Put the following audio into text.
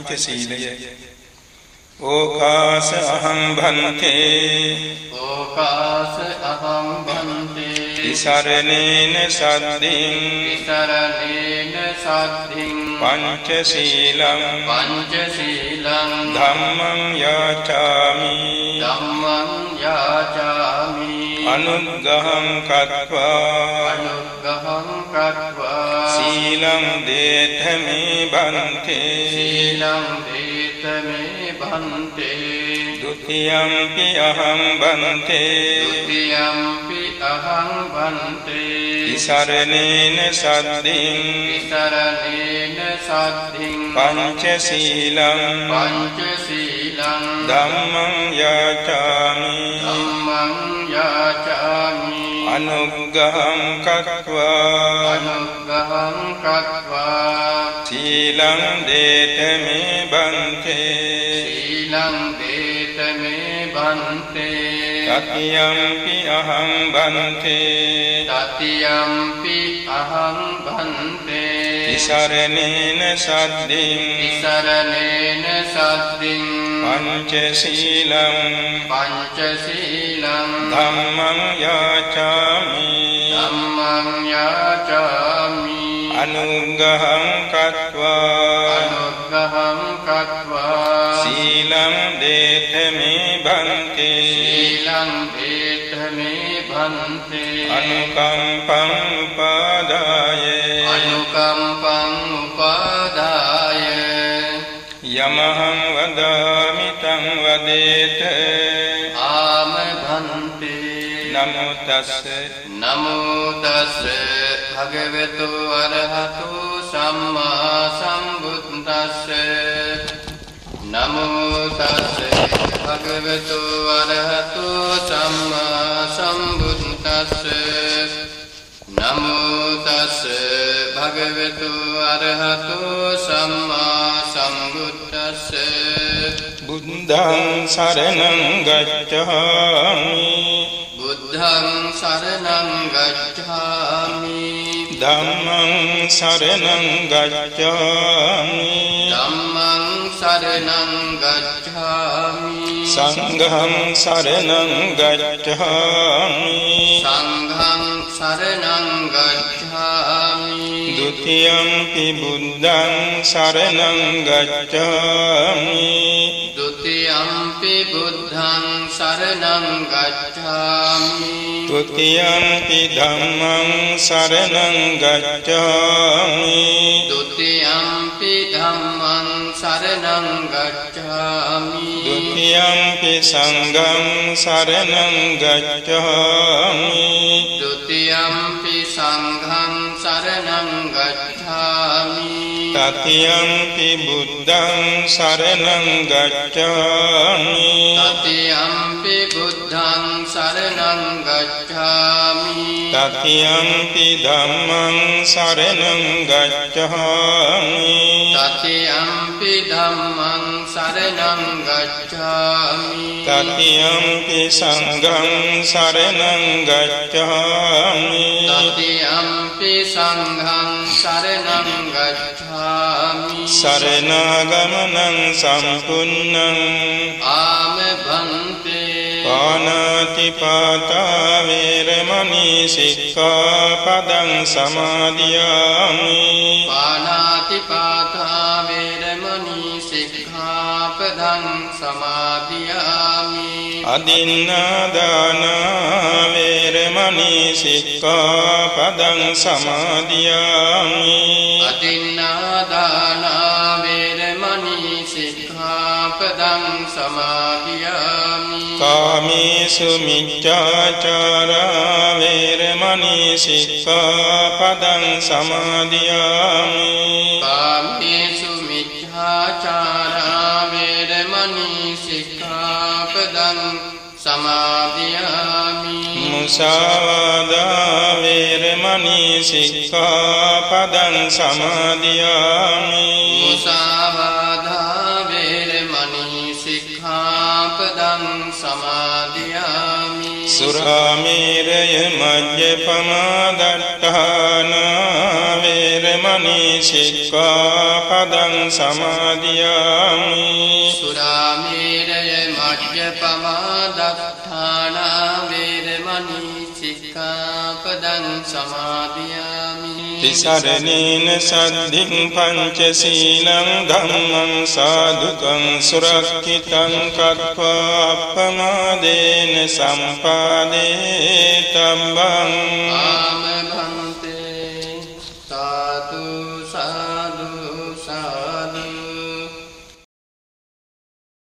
පංචශීලය ඕකාස අහං භන්තේ ඕකාස අහං භන්තේ විසරණේන සද්දින් පංචශීලං ධම්මං යාචාමි අනුග්ගහං කତ୍වා සීලං දේතමේ බන්තේ ဒုတိယံ පි අහං බන්තේ විසරණේන සද්දින් පංචශීලං ධම්මං යාචාමි අනුග්ගහං කତ୍වා සීලං දේතමේ බන්තේ තතියම්පි අහං බන්තේ විසරණේන සද්දින් පංචශීලං ධම්මං යාචාමි අනුග්ගහං කତ୍වා සීලං දේතමේ බන්තේ අනුකම්පං උපාදාය යමහං වදාමි තං වදේත ආම භන්තේ නමෝ තස්ස භගවතු අරහතු සම්මා සම්බුද්දස්ස නමෝ තස්ස භගවතු අරහතු සම්මා සම්බුද්දස්ස නමෝ තස්ස භගවතු අරහතු සම්මා සම්බුද්දස්ස බුද්ධං සරණං ගච්ඡාමි ධම්මං සරණං ගච්ඡාමි සංඝං සරණං ගච්ඡාමි ဒုတိယံ පි බුද්ධං සරණං ගච්ඡාමි ဒုတိယံ පි බුද්ධං සරණං ගච්ඡාමි တတိယံ පි ධම්මං සරණං ගච්ඡාමි ဒုတိယံ පි ධම්මං සරණං ගච්ඡාමි ဒုတိယံ පි සංඝං සරණං ගච්ඡාමි ဒုတိယံ පි සංඝං සරණං ගච්ඡාමි တတိယံ පි බුද්ධං සරණං ගච්ඡාමි တတိယံ පි බුද්ධං සරණං ගච්ඡාමි တတိယံ පි ධම්මං සරණං ගච්ඡාමි တတိယံ පි ධම්මං සරණං ගච්ඡාමි တတိယံ පි සංඝං සරණං ගච්ඡාමි တတိယံ පි සංඝං සරණං ගච්ඡාමි සරණාගමනං සම්පුන්නං ආම භන්තේ පාණාතිපාතා වේරමණී සික්ඛාපදං සමාදියාමි පාණාතිපාතා වේරමණී සික්ඛාපදං සමාදියාමි අදින්නාදානා වේරමණී සික්ඛාපදං සමාදියාමි අදින්නාදානා වේරමණී සික්ඛාපදං සමාදියාමි කාමේසු මිච්ඡාචාරා වේරමණී සික්ඛාපදං සමාදියාමි කාමේසු මිච්ඡාචාරා වේරමණී සික්ඛාපදං සමාදියාමි මුසාවාදා වේරමණී සික්ඛාපදං සමාදියාමි මුසාවාදා වේරමණී සික්ඛාපදං සමාදියාමි සුරාමේරය මජ්ජපමාදට්ඨානා වේරමණී සික්ඛාපදං සමාදියාමි සුරාමේරය මජ්ජපමාදට්ඨානා වේරමණී සික්ඛාපදං සමාදියාමි තිසරණේන සද්ධින් පංචශීලං ධම්මං සාදුකං සුරක්ඛිතං කତ୍වා අප්පමාදේන සම්පාදේ තම්බං